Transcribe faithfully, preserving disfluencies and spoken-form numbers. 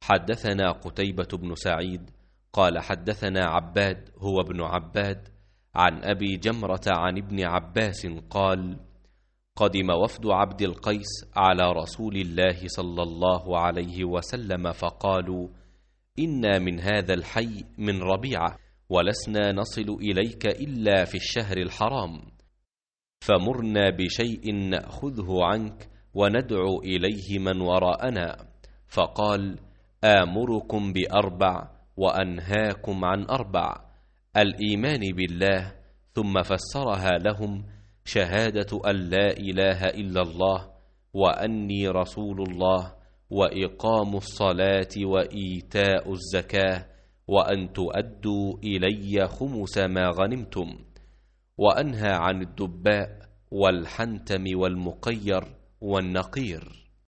حدثنا قتيبة بن سعيد قال حدثنا عباد هو ابن عباد عن أبي جمرة عن ابن عباس قال: قدم وفد عبد القيس على رسول الله صلى الله عليه وسلم فقالوا: إنا من هذا الحي من ربيعة، ولسنا نصل إليك إلا في الشهر الحرام، فمرنا بشيء نأخذه عنك وندعو إليه من وراءنا. فقال: آمركم بأربع وأنهاكم عن أربع: الإيمان بالله، ثم فسرها لهم: شهادة أن لا إله إلا الله وأني رسول الله، وإقام الصلاة وإيتاء الزكاة، وأن تؤدوا إلي خمس ما غنمتم. وأنهى عن الدباء والحنتم والمقير والنقير.